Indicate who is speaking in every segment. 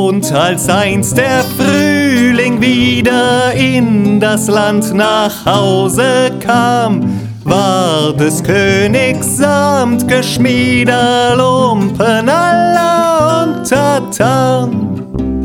Speaker 1: Und als einst der Frühling wieder in das Land nach Hause kam, war des Königs Samt geschmieder Lumpen aller untertan.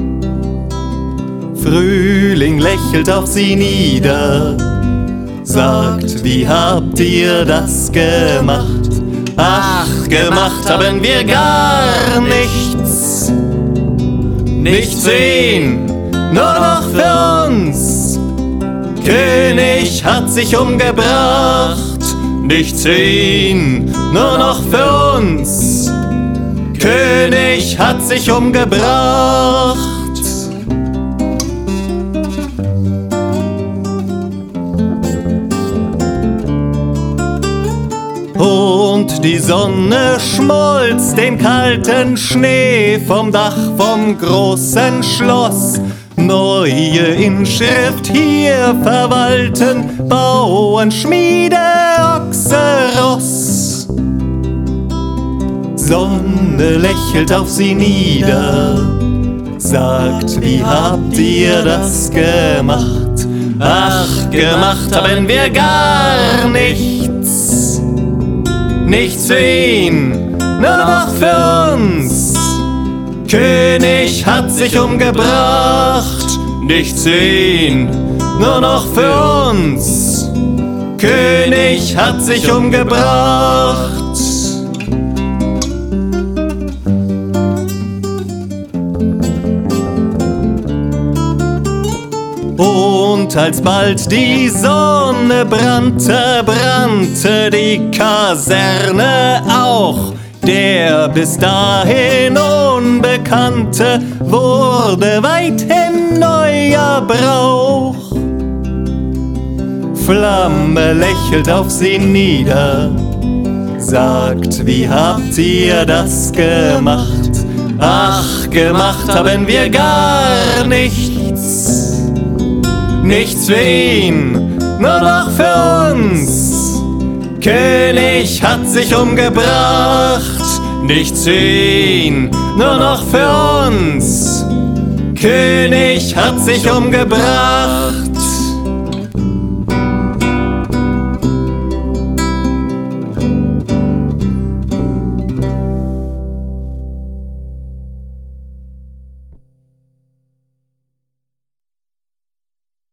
Speaker 1: Frühling lächelt auf sie nieder, sagt, wie habt ihr das gemacht? Ach, gemacht haben wir gar nichts. Nichts für ihn, nur noch für uns. König hat sich umgebracht. Nichts für ihn, nur noch für uns. König hat sich umgebracht. Und die Sonne schmolz den kalten Schnee vom Dach vom großen Schloss. Neue Inschrift hier verwalten Bauern, Schmiede, Ochse, Ross. Sonne lächelt auf sie nieder, sagt, wie habt ihr das gemacht? Ach, gemacht haben wir gar nichts. Nichts für ihn, nur noch für uns. König hat sich umgebracht. Nichts für ihn, nur noch für uns. König hat sich umgebracht. Und alsbald die Sonne brannte, brannte die Kaserne auch. Der bis dahin Unbekannte wurde weithin neuer Brauch. Flamme lächelt auf sie nieder, sagt, wie habt ihr das gemacht? Ach, gemacht haben wir gar nichts. Nichts für ihn, nur noch für uns. König hat sich umgebracht. Nichts für ihn, nur noch für uns. König hat sich umgebracht.